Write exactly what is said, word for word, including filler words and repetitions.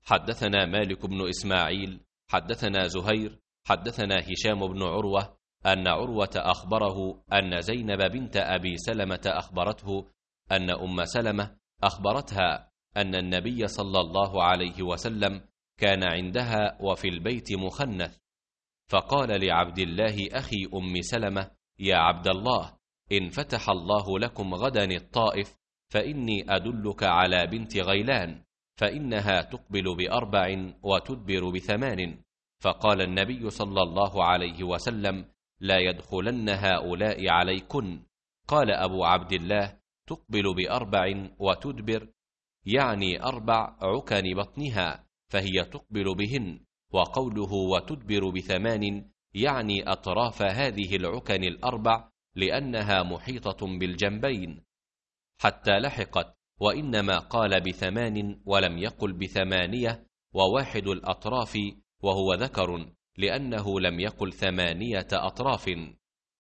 حدثنا مالك بن إسماعيل حدثنا زهير حدثنا هشام بن عروة أن عروة أخبره أن زينب بنت أبي سلمة أخبرته أن أم سلمة أخبرتها أن النبي صلى الله عليه وسلم كان عندها وفي البيت مخنث، فقال لعبد الله أخي أم سلمة: يا عبد الله، إن فتح الله لكم غدا الطائف فإني أدلك على بنت غيلان، فإنها تقبل بأربع وتدبر بثمان. فقال النبي صلى الله عليه وسلم: لا يدخلن هؤلاء عليكن. قال أبو عبد الله: تقبل بأربع وتدبر يعني أربع عكن بطنها، فهي تقبل بهن. وقوله وتدبر بثمان يعني أطراف هذه العكن الأربع، لأنها محيطة بالجنبين حتى لحقت، وإنما قال بثمان ولم يقل بثمانية، وواحد الأطراف وهو ذكر، لأنه لم يقل ثمانية أطراف.